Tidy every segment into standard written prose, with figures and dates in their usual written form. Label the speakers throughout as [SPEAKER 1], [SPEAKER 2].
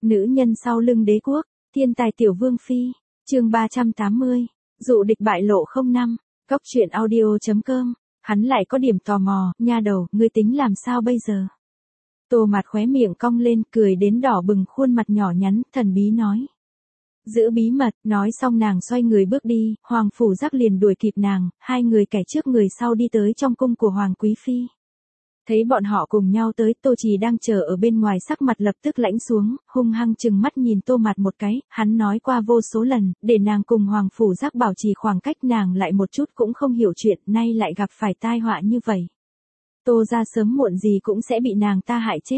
[SPEAKER 1] Nữ nhân sau lưng đế quốc, thiên tài tiểu vương phi, chương 380, dụ địch bại lộ 05, góc truyện audio.com, hắn lại có điểm tò mò, nha đầu, ngươi tính làm sao bây giờ? Tô Mạt khóe miệng cong lên, cười đến đỏ bừng khuôn mặt nhỏ nhắn, thần bí nói. Giữ bí mật, nói xong nàng xoay người bước đi, Hoàng Phủ Giác liền đuổi kịp nàng, hai người kẻ trước người sau đi tới trong cung của Hoàng Quý Phi. Thấy bọn họ cùng nhau tới, Tô Trì đang chờ ở bên ngoài sắc mặt lập tức lãnh xuống, hung hăng chừng mắt nhìn Tô Mạt một cái, hắn nói qua vô số lần, để nàng cùng Hoàng Phủ Giác bảo trì khoảng cách, nàng lại một chút cũng không hiểu chuyện, nay lại gặp phải tai họa như vậy. Tô ra sớm muộn gì cũng sẽ bị nàng ta hại chết.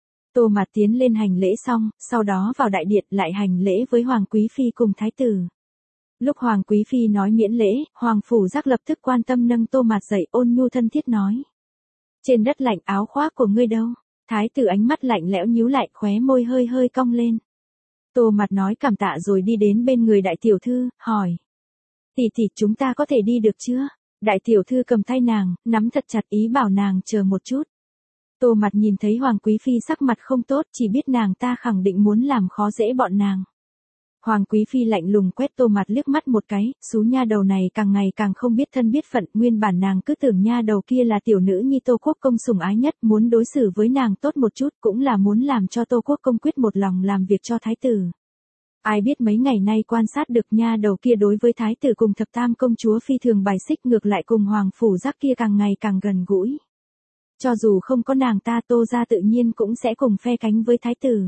[SPEAKER 1] Tô Mạt tiến lên hành lễ xong, sau đó vào đại điện lại hành lễ với Hoàng Quý Phi cùng Thái tử. Lúc Hoàng Quý Phi nói miễn lễ, Hoàng Phủ Giác lập tức quan tâm nâng Tô Mạt dậy, ôn nhu thân thiết nói. Trên đất lạnh, áo khoác của ngươi đâu? Thái tử ánh mắt lạnh lẽo nhíu lại, khóe môi hơi hơi cong lên. Tô Mạt nói cảm tạ rồi đi đến bên người đại tiểu thư, hỏi. Tỷ tỷ, chúng ta có thể đi được chưa? Đại tiểu thư cầm tay nàng, nắm thật chặt, ý bảo nàng chờ một chút. Tô Mạt nhìn thấy Hoàng Quý Phi sắc mặt không tốt, chỉ biết nàng ta khẳng định muốn làm khó dễ bọn nàng. Hoàng Quý Phi lạnh lùng quét Tô Mạt liếc mắt một cái, xú nha đầu này càng ngày càng không biết thân biết phận, nguyên bản nàng cứ tưởng nha đầu kia là tiểu nữ nhi Tô Quốc Công sủng ái nhất, muốn đối xử với nàng tốt một chút, cũng là muốn làm cho Tô Quốc Công quyết một lòng làm việc cho thái tử. Ai biết mấy ngày nay quan sát được nha đầu kia đối với thái tử cùng thập tam công chúa phi thường bài xích, ngược lại cùng Hoàng Phủ Giác kia càng ngày càng gần gũi. Cho dù không có nàng ta, Tô gia tự nhiên cũng sẽ cùng phe cánh với thái tử.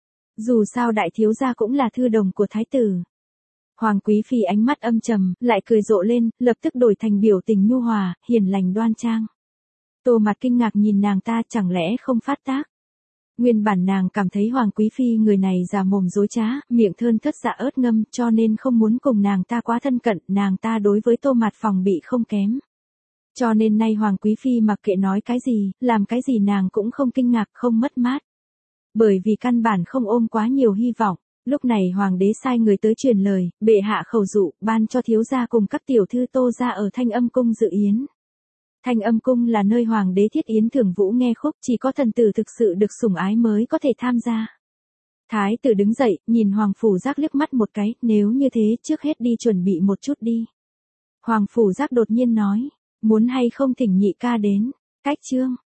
[SPEAKER 1] Dù sao đại thiếu gia cũng là thư đồng của thái tử. Hoàng Quý Phi ánh mắt âm trầm, lại cười rộ lên, lập tức đổi thành biểu tình nhu hòa, hiền lành đoan trang. Tô Mạt kinh ngạc nhìn nàng ta, chẳng lẽ không phát tác. Nguyên bản nàng cảm thấy Hoàng Quý Phi người này già mồm dối trá, miệng thơn thớt dạ ớt ngâm, cho nên không muốn cùng nàng ta quá thân cận, nàng ta đối với Tô Mạt phòng bị không kém. Cho nên nay Hoàng Quý Phi mặc kệ nói cái gì, làm cái gì nàng cũng không kinh ngạc, không mất mát. Bởi vì căn bản không ôm quá nhiều hy vọng, lúc này Hoàng đế sai người tới truyền lời, bệ hạ khẩu dụ, ban cho thiếu gia cùng các tiểu thư Tô gia ở Thanh Âm Cung dự yến. Thanh Âm Cung là nơi Hoàng đế thiết yến thưởng vũ nghe khúc, chỉ có thần tử thực sự được sủng ái mới có thể tham gia. Thái tử đứng dậy, nhìn Hoàng Phủ Giác liếc mắt một cái, nếu như thế trước hết đi chuẩn bị một chút đi. Hoàng Phủ Giác đột nhiên nói, muốn hay không thỉnh nhị ca đến, cách chương.